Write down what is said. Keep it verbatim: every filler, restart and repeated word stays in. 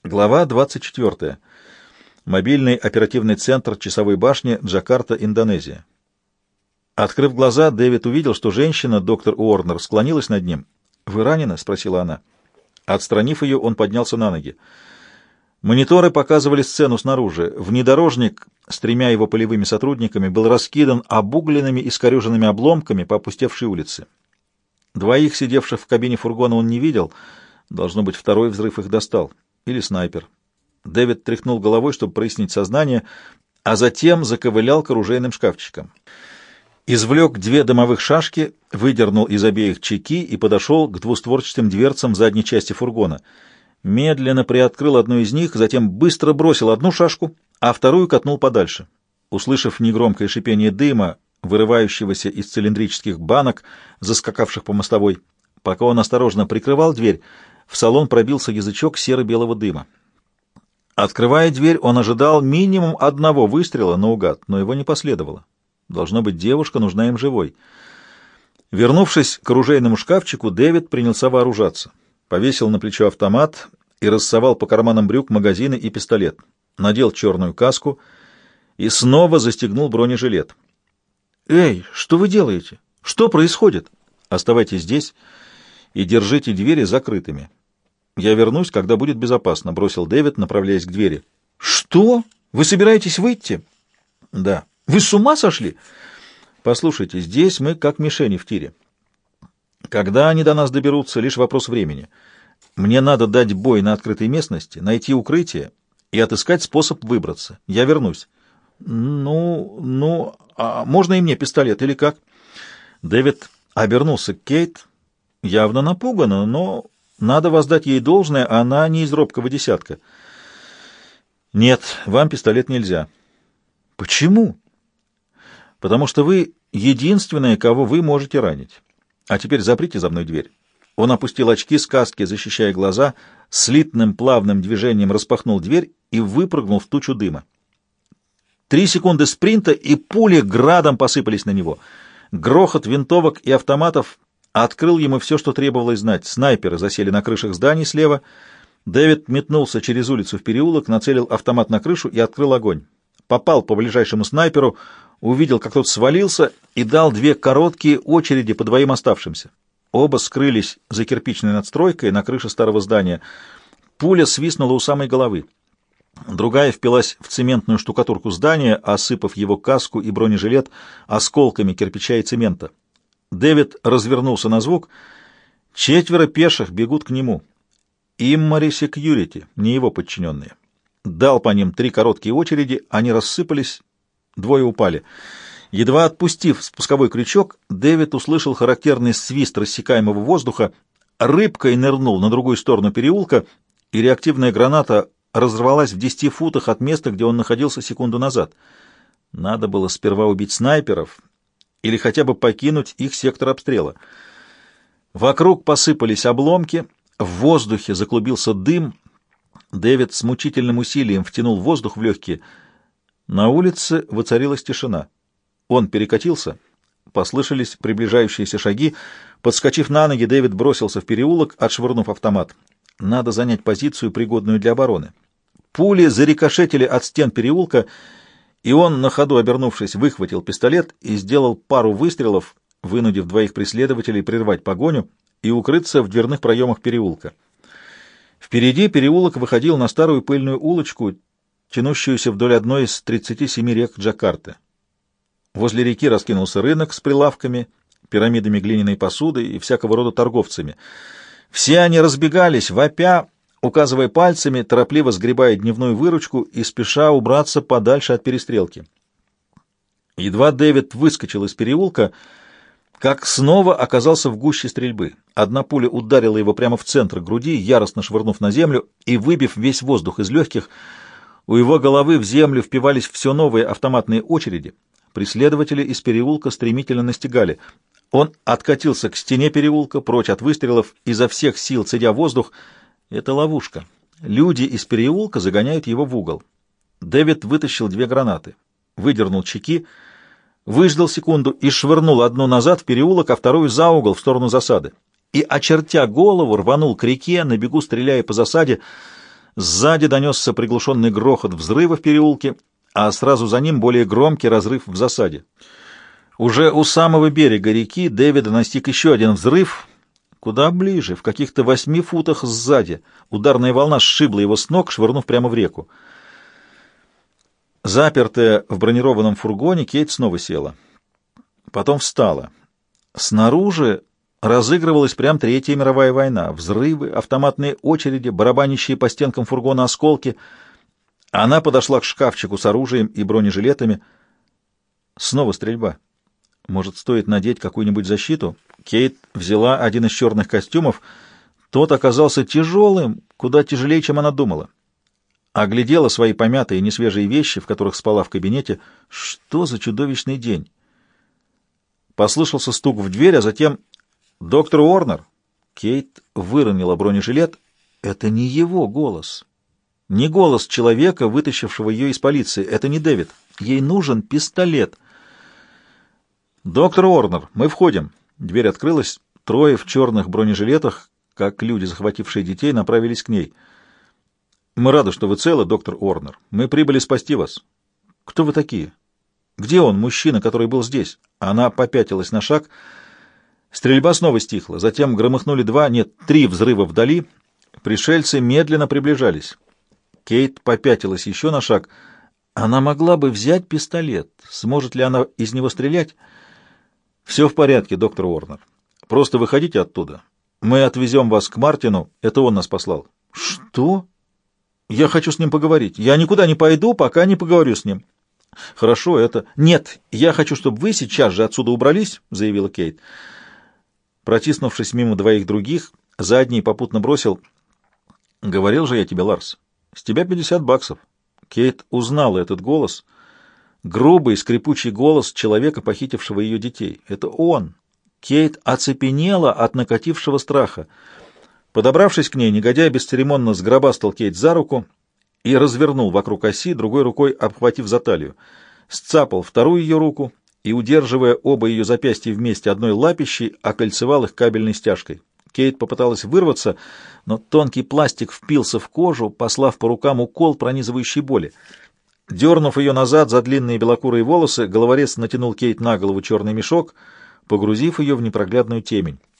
Глава двадцать четвёртая. Мобильный оперативный центр часовой башни, Джакарта, Индонезия. Открыв глаза, Дэвид увидел, что женщина, доктор Уорнер, склонилась над ним. «Вы ранены?» — спросила она. Отстранив ее, он поднялся на ноги. Мониторы показывали сцену снаружи. Внедорожник с тремя его полевыми сотрудниками был раскидан обугленными и скореженными обломками по опустевшей улице. Двоих, сидевших в кабине фургона, он не видел. Должно быть, второй взрыв их достал. Или снайпер. Дэвид тряхнул головой, чтобы прояснить сознание, а затем заковылял к оружейным шкафчикам. Извлек две дымовых шашки, выдернул из обеих чеки и подошел к двустворчатым дверцам задней части фургона. Медленно приоткрыл одну из них, затем быстро бросил одну шашку, а вторую катнул подальше. Услышав негромкое шипение дыма, вырывающегося из цилиндрических банок, заскакавших по мостовой, пока он осторожно прикрывал дверь, в салон пробился язычок серо-белого дыма. Открывая дверь, он ожидал минимум одного выстрела наугад, но его не последовало. Должно быть, девушка нужна им живой. Вернувшись к оружейному шкафчику, Дэвид принялся вооружаться. Повесил на плечо автомат и рассовал по карманам брюк магазины и пистолет. Надел черную каску и снова застегнул бронежилет. «Эй, что вы делаете? Что происходит?» «Оставайтесь здесь и держите двери закрытыми. Я вернусь, когда будет безопасно», — бросил Дэвид, направляясь к двери. «Что? Вы собираетесь выйти?» «Да». «Вы с ума сошли?» «Послушайте, здесь мы как мишени в тире. Когда они до нас доберутся, лишь вопрос времени. Мне надо дать бой на открытой местности, найти укрытие и отыскать способ выбраться. Я вернусь». «Ну, ну, а можно и мне пистолет, или как?» Дэвид обернулся к Кейт, явно напугана, но надо воздать ей должное, она не из робкого десятка. «Нет, вам пистолет нельзя». «Почему?» «Потому что вы единственная, кого вы можете ранить. А теперь заприте за мной дверь». Он опустил очки с каски, защищая глаза, слитным плавным движением распахнул дверь и выпрыгнул в тучу дыма. Три секунды спринта, и пули градом посыпались на него. Грохот винтовок и автоматов открыл ему все, что требовалось знать. Снайперы засели на крышах зданий слева. Дэвид метнулся через улицу в переулок, нацелил автомат на крышу и открыл огонь. Попал по ближайшему снайперу, увидел, как тот свалился, и дал две короткие очереди по двоим оставшимся. Оба скрылись за кирпичной надстройкой на крыше старого здания. Пуля свистнула у самой головы. Другая впилась в цементную штукатурку здания, осыпав его каску и бронежилет осколками кирпича и цемента. Дэвид развернулся на звук. Четверо пеших бегут к нему. Иммари Секьюрити, не его подчиненные. Дал по ним три короткие очереди, они рассыпались, двое упали. Едва отпустив спусковой крючок, Дэвид услышал характерный свист рассекаемого воздуха, рыбкой нырнул на другую сторону переулка, и реактивная граната разорвалась в десяти футах от места, где он находился секунду назад. Надо было сперва убить снайперов или хотя бы покинуть их сектор обстрела. Вокруг посыпались обломки, в воздухе заклубился дым. Дэвид с мучительным усилием втянул воздух в легкие. На улице воцарилась тишина. Он перекатился, послышались приближающиеся шаги. Подскочив на ноги, Дэвид бросился в переулок, отшвырнув автомат. Надо занять позицию, пригодную для обороны. Пули зарикошетили от стен переулка, и он, на ходу обернувшись, выхватил пистолет и сделал пару выстрелов, вынудив двоих преследователей прервать погоню и укрыться в дверных проемах переулка. Впереди переулок выходил на старую пыльную улочку, тянущуюся вдоль одной из тридцати семи рек Джакарты. Возле реки раскинулся рынок с прилавками, пирамидами глиняной посуды и всякого рода торговцами. Все они разбегались, вопя, указывая пальцами, торопливо сгребая дневную выручку и спеша убраться подальше от перестрелки. Едва Дэвид выскочил из переулка, как снова оказался в гуще стрельбы. Одна пуля ударила его прямо в центр груди, яростно швырнув на землю и выбив весь воздух из легких. У его головы в землю впивались все новые автоматные очереди. Преследователи из переулка стремительно настигали. Он откатился к стене переулка, прочь от выстрелов, изо всех сил цедя воздух. Это ловушка. Люди из переулка загоняют его в угол. Дэвид вытащил две гранаты, выдернул чеки, выждал секунду и швырнул одну назад в переулок, а вторую за угол в сторону засады. И, очертя голову, рванул к реке, на бегу стреляя по засаде. Сзади донесся приглушенный грохот взрыва в переулке, а сразу за ним более громкий разрыв в засаде. Уже у самого берега реки Дэвида настиг еще один взрыв, куда ближе, в каких-то восьми футах сзади. Ударная волна сшибла его с ног, швырнув прямо в реку. Запертая в бронированном фургоне, Кейт снова села. Потом встала. Снаружи разыгрывалась прям Третья мировая война. Взрывы, автоматные очереди, барабанящие по стенкам фургона осколки. Она подошла к шкафчику с оружием и бронежилетами. Снова стрельба. Может, стоит надеть какую-нибудь защиту? Кейт взяла один из черных костюмов. Тот оказался тяжелым, куда тяжелее, чем она думала. Оглядела свои помятые несвежие вещи, в которых спала в кабинете. Что за чудовищный день? Послышался стук в дверь, а затем... «Доктор Уорнер!» Кейт выронила бронежилет. Это не его голос. Не голос человека, вытащившего ее из полиции. Это не Дэвид. Ей нужен пистолет. «Доктор Уорнер, мы входим». Дверь открылась. Трое в черных бронежилетах, как люди, захватившие детей, направились к ней. «Мы рады, что вы целы, доктор Уорнер. Мы прибыли спасти вас». «Кто вы такие? Где он, мужчина, который был здесь?» Она попятилась на шаг. Стрельба снова стихла. Затем громыхнули два, нет, три взрыва вдали. Пришельцы медленно приближались. Кейт попятилась еще на шаг. Она могла бы взять пистолет. Сможет ли она из него стрелять? «Все в порядке, доктор Уорнер. Просто выходите оттуда. Мы отвезем вас к Мартину. Это он нас послал». «Что? Я хочу с ним поговорить. Я никуда не пойду, пока не поговорю с ним». «Хорошо, это...» «Нет, я хочу, чтобы вы сейчас же отсюда убрались», — заявила Кейт. Протиснувшись мимо двоих других, задний попутно бросил: «Говорил же я тебе, Ларс, с тебя пятьдесят баксов». Кейт узнала этот голос. Грубый, скрипучий голос человека, похитившего ее детей. Это он. Кейт оцепенела от накатившего страха. Подобравшись к ней, негодяй бесцеремонно сгробастал Кейт за руку и развернул вокруг оси, другой рукой обхватив за талию. Сцапал вторую ее руку и, удерживая оба ее запястья вместе одной лапищей, окольцевал их кабельной стяжкой. Кейт попыталась вырваться, но тонкий пластик впился в кожу, послав по рукам укол пронизывающей боли. Дернув ее назад за длинные белокурые волосы, головорез натянул Кейт на голову черный мешок, погрузив ее в непроглядную темень.